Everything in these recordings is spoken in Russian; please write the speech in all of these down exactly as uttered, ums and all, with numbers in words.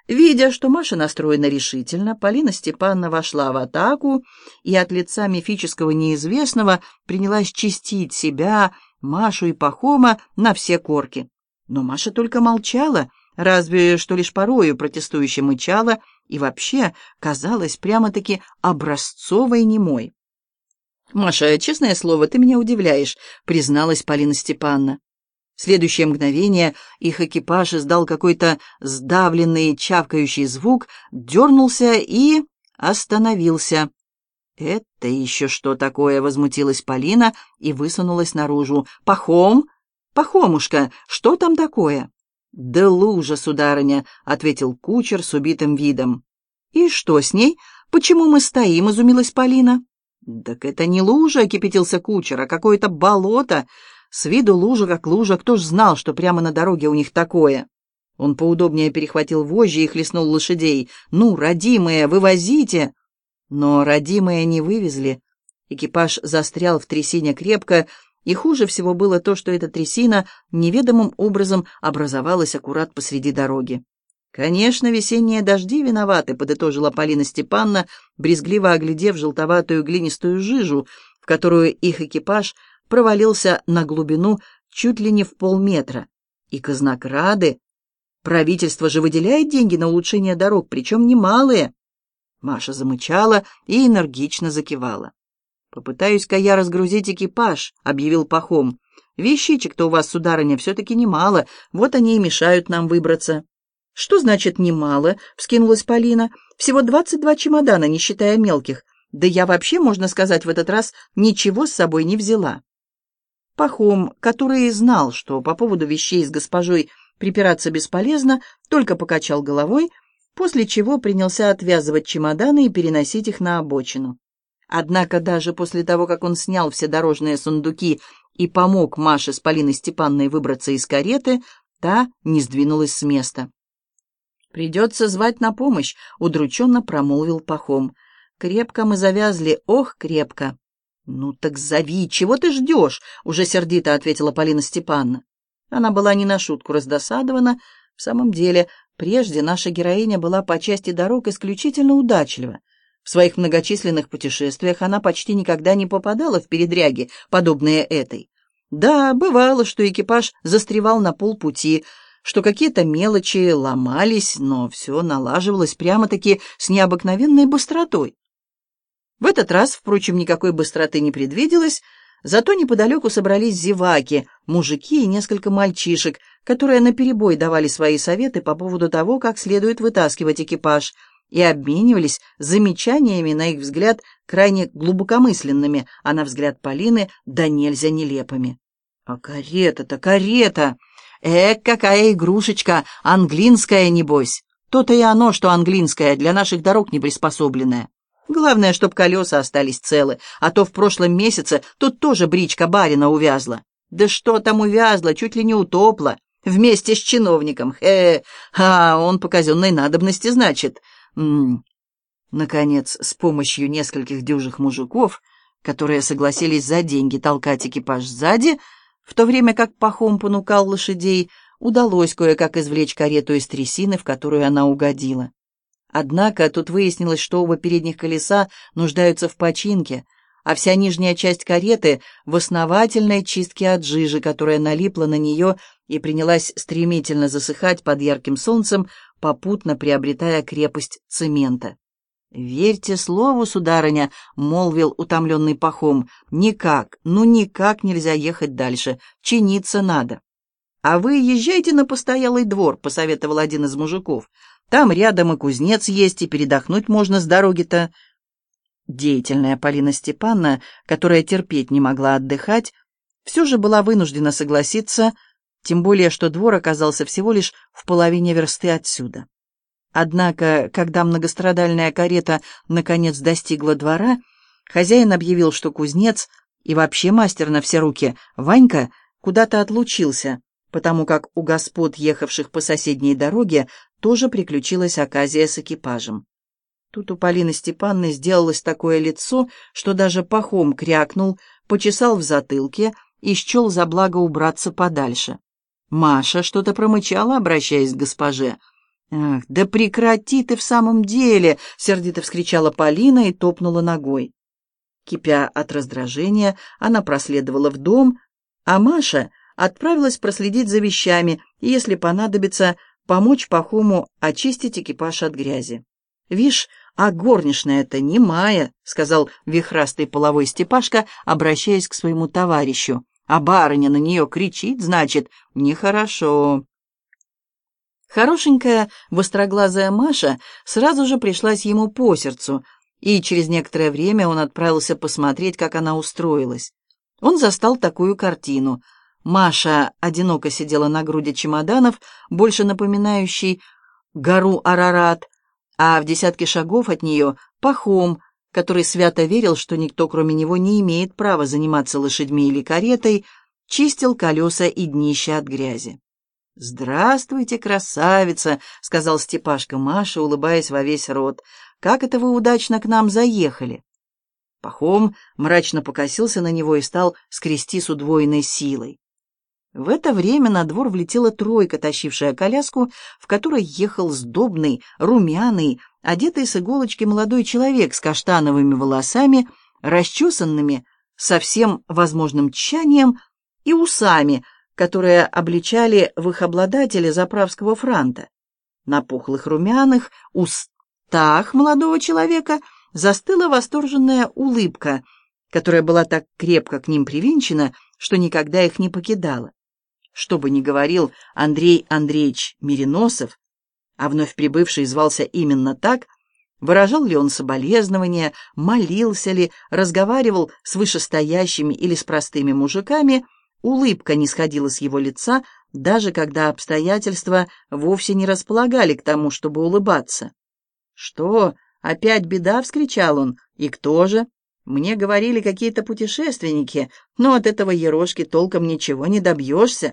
Видя, что Маша настроена решительно, Полина Степановна вошла в атаку и от лица мифического неизвестного принялась чистить себя, Машу и Пахома на все корки. Но Маша только молчала, разве что лишь порою протестующе мычала и вообще казалась прямо-таки образцовой немой. «Маша, честное слово, ты меня удивляешь», — призналась Полина Степановна. В следующее мгновение их экипаж издал какой-то сдавленный чавкающий звук, дернулся и остановился. «Это еще что такое?» — возмутилась Полина и высунулась наружу. «Пахом? Пахомушка, что там такое?» «Да лужа, сударыня», — ответил кучер с убитым видом. «И что с ней? Почему мы стоим?» — изумилась Полина. «Так это не лужа», — кипятился кучер, — «а какое-то болото. С виду лужа как лужа, кто ж знал, что прямо на дороге у них такое?» Он поудобнее перехватил вожжи и хлестнул лошадей. «Ну, родимые, вывозите!» Но родимые не вывезли. Экипаж застрял в трясине крепко, и хуже всего было то, что эта трясина неведомым образом образовалась аккурат посреди дороги. «Конечно, весенние дожди виноваты», — подытожила Полина Степановна, брезгливо оглядев желтоватую глинистую жижу, в которую их экипаж провалился на глубину чуть ли не в полметра. И казнокрады. Правительство же выделяет деньги на улучшение дорог, причем немалые. Маша замычала и энергично закивала. «Попытаюсь-ка я разгрузить экипаж», — объявил Пахом. «Вещичек-то у вас, сударыня, все-таки немало, вот они и мешают нам выбраться». «Что значит немало?» — вскинулась Полина. «Всего двадцать два чемодана, не считая мелких. Да я вообще, можно сказать, в этот раз ничего с собой не взяла». Пахом, который знал, что по поводу вещей с госпожой припираться бесполезно, только покачал головой, после чего принялся отвязывать чемоданы и переносить их на обочину. Однако даже после того, как он снял все дорожные сундуки и помог Маше с Полиной Степановной выбраться из кареты, та не сдвинулась с места. «Придется звать на помощь», — удрученно промолвил Пахом. «Крепко мы завязли, ох, крепко». «Ну так зови, чего ты ждешь?» — уже сердито ответила Полина Степановна. Она была не на шутку раздосадована. В самом деле, прежде наша героиня была по части дорог исключительно удачлива. В своих многочисленных путешествиях она почти никогда не попадала в передряги, подобные этой. Да, бывало, что экипаж застревал на полпути, что какие-то мелочи ломались, но все налаживалось прямо-таки с необыкновенной быстротой. В этот раз, впрочем, никакой быстроты не предвиделось, зато неподалеку собрались зеваки, мужики и несколько мальчишек, которые наперебой давали свои советы по поводу того, как следует вытаскивать экипаж, и обменивались замечаниями, на их взгляд, крайне глубокомысленными, а на взгляд Полины да нельзя нелепыми. «А карета-то, карета! Эк, какая игрушечка! Англинская, небось! То-то и оно, что англинская, для наших дорог не приспособленная. Главное, чтоб колеса остались целы, а то в прошлом месяце тут тоже бричка барина увязла. Да что там увязла, чуть ли не утопла, вместе с чиновником. Хе, а он по казенной надобности, значит. М-м. Наконец, с помощью нескольких дюжих мужиков, которые согласились за деньги толкать экипаж сзади, в то время как Пахом понукал лошадей, удалось кое-как извлечь карету из трясины, в которую она угодила. Однако тут выяснилось, что оба передних колеса нуждаются в починке, а вся нижняя часть кареты в основательной чистке от жижи, которая налипла на нее и принялась стремительно засыхать под ярким солнцем, попутно приобретая крепость цемента. «Верьте слову, сударыня», — молвил утомленный Пахом, — «никак, ну никак нельзя ехать дальше, чиниться надо». «А вы езжайте на постоялый двор», — посоветовал один из мужиков. «Там рядом и кузнец есть, и передохнуть можно с дороги-то». Деятельная Полина Степановна, которая терпеть не могла отдыхать, все же была вынуждена согласиться, тем более что двор оказался всего лишь в половине версты отсюда. Однако, когда многострадальная карета наконец достигла двора, хозяин объявил, что кузнец и вообще мастер на все руки Ванька куда-то отлучился, потому как у господ, ехавших по соседней дороге, тоже приключилась оказия с экипажем. Тут у Полины Степановны сделалось такое лицо, что даже Пахом крякнул, почесал в затылке и счел за благо убраться подальше. Маша что-то промычала, обращаясь к госпоже. «Ах, да прекрати ты в самом деле!» — сердито вскричала Полина и топнула ногой. Кипя от раздражения, она проследовала в дом, а Маша отправилась проследить за вещами и, если понадобится, помочь Пахому очистить экипаж от грязи. «Вишь, а горничная-то не Майя», — сказал вихрастый половой Степашка, обращаясь к своему товарищу. «А барыня на нее кричит, значит, нехорошо». Хорошенькая, востроглазая Маша сразу же пришлась ему по сердцу, и через некоторое время он отправился посмотреть, как она устроилась. Он застал такую картину. Маша одиноко сидела на груди чемоданов, больше напоминающей гору Арарат, а в десятке шагов от нее Пахом, который свято верил, что никто, кроме него, не имеет права заниматься лошадьми или каретой, чистил колеса и днища от грязи. «Здравствуйте, красавица!» — сказал Степашка Маше, улыбаясь во весь рот. «Как это вы удачно к нам заехали?» Пахом мрачно покосился на него и стал скрести с удвоенной силой. В это время на двор влетела тройка, тащившая коляску, в которой ехал сдобный, румяный, одетый с иголочки молодой человек с каштановыми волосами, расчесанными со всем возможным тщанием, и усами, которые обличали в их обладателе заправского франта. На пухлых румяных устах молодого человека застыла восторженная улыбка, которая была так крепко к ним привинчена, что никогда их не покидала. Что бы ни говорил Андрей Андреевич Мириносов, а вновь прибывший звался именно так, выражал ли он соболезнования, молился ли, разговаривал с вышестоящими или с простыми мужиками, улыбка не сходила с его лица, даже когда обстоятельства вовсе не располагали к тому, чтобы улыбаться. «Что, опять беда?» — вскричал он. «И кто же? Мне говорили какие-то путешественники, но от этого ерошки толком ничего не добьешься».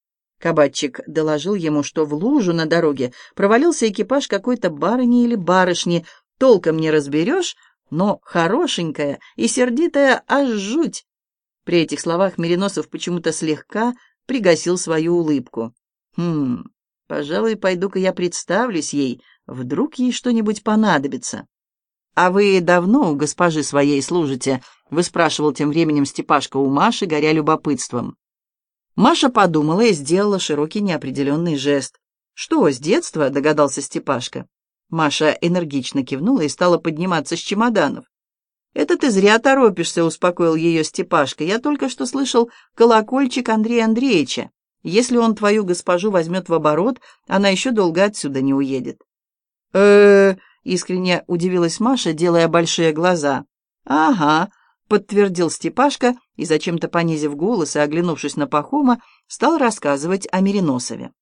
Кабачик доложил ему, что в лужу на дороге провалился экипаж какой-то барыни или барышни, толком не разберешь, но хорошенькая и сердитая аж жуть. При этих словах Мириносов почему-то слегка пригасил свою улыбку. «Хм, пожалуй, пойду-ка я представлюсь ей, вдруг ей что-нибудь понадобится». «А вы давно у госпожи своей служите?» — выспрашивал тем временем Степашка у Маши, горя любопытством. Маша подумала и сделала широкий неопределенный жест. «Что, с детства?» — догадался Степашка. Маша энергично кивнула и стала подниматься с чемоданов. «Это ты зря торопишься», — успокоил ее Степашка. «Я только что слышал колокольчик Андрея Андреевича. Если он твою госпожу возьмет в оборот, она еще долго отсюда не уедет». «Э-э-э», искренне удивилась Маша, делая большие глаза. «Ага», — подтвердил Степашка и, зачем-то понизив голос и оглянувшись на Пахома, стал рассказывать о Мириносове.